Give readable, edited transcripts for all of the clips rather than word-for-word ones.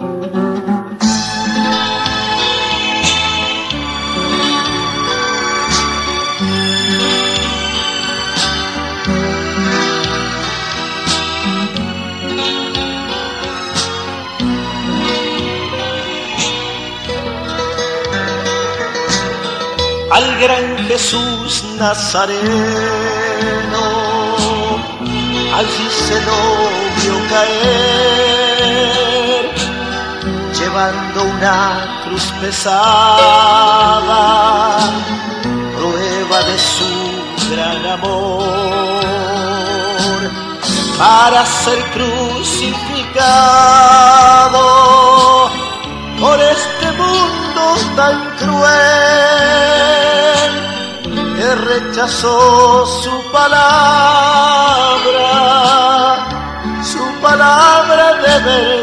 Al gran Jesús Nazareno, allí se lo vio caer, llevando una cruz pesada, prueba de su gran amor, para ser crucificado por este mundo tan cruel, que rechazó su palabra de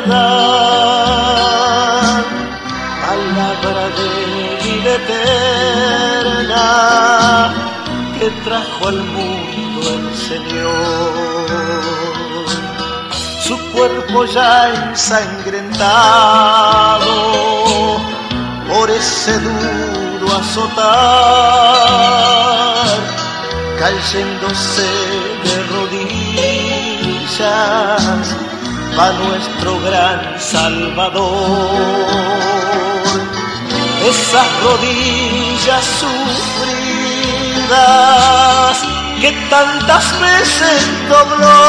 verdad, palabra de vida eterna, que trajo al mundo el Señor. Su cuerpo ya ensangrentado por ese duro azotar, cayéndose de rodillas, va nuestro gran Salvador. Esas rodillas sufridas que tantas veces dobló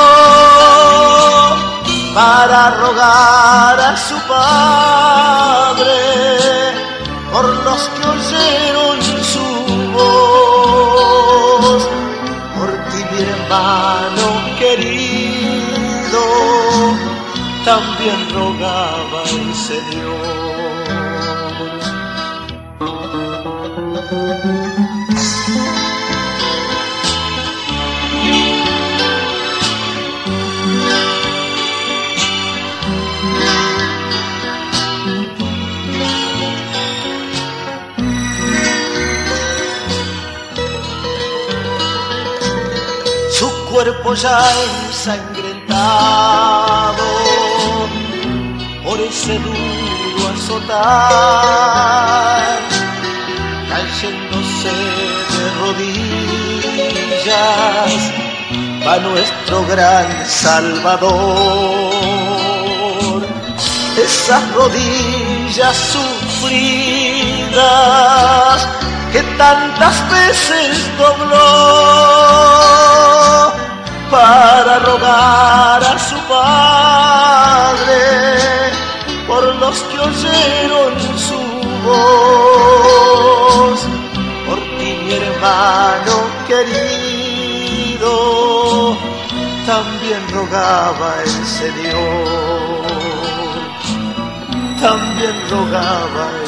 para rogar a su Padre por los que oyeron su voz. Por ti, mi hermano querido, también rogaba el Señor. Su cuerpo ya ensangrentado por ese duro azotar, cayéndose de rodillas, va nuestro gran Salvador. Esas rodillas sufridas que tantas veces dobló para rogar a su Padre por los que oyeron su voz. Por ti, mi hermano querido, también rogaba el Señor, también rogaba el